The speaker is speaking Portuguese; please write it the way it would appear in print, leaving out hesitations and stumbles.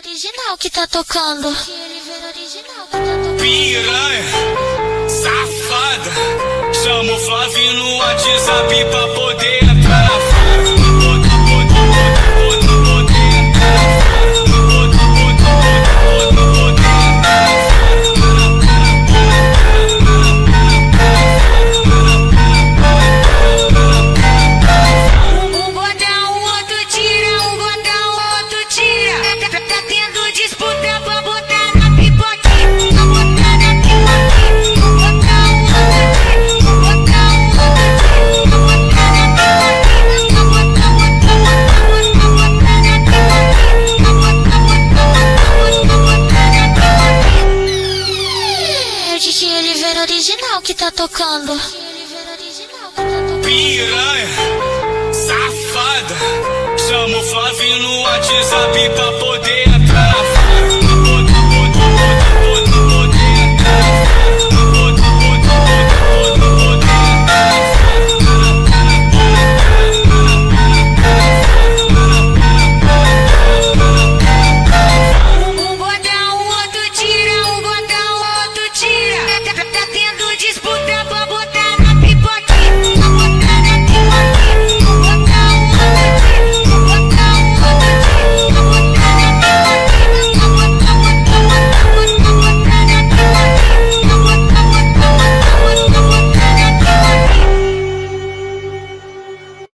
original que tá tocando. Piranha, safada, chama o Flavinho no WhatsApp pra poder entrar na fara. Original que tá tocando. Piranha, safada, chama o Flavinho no WhatsApp pra poder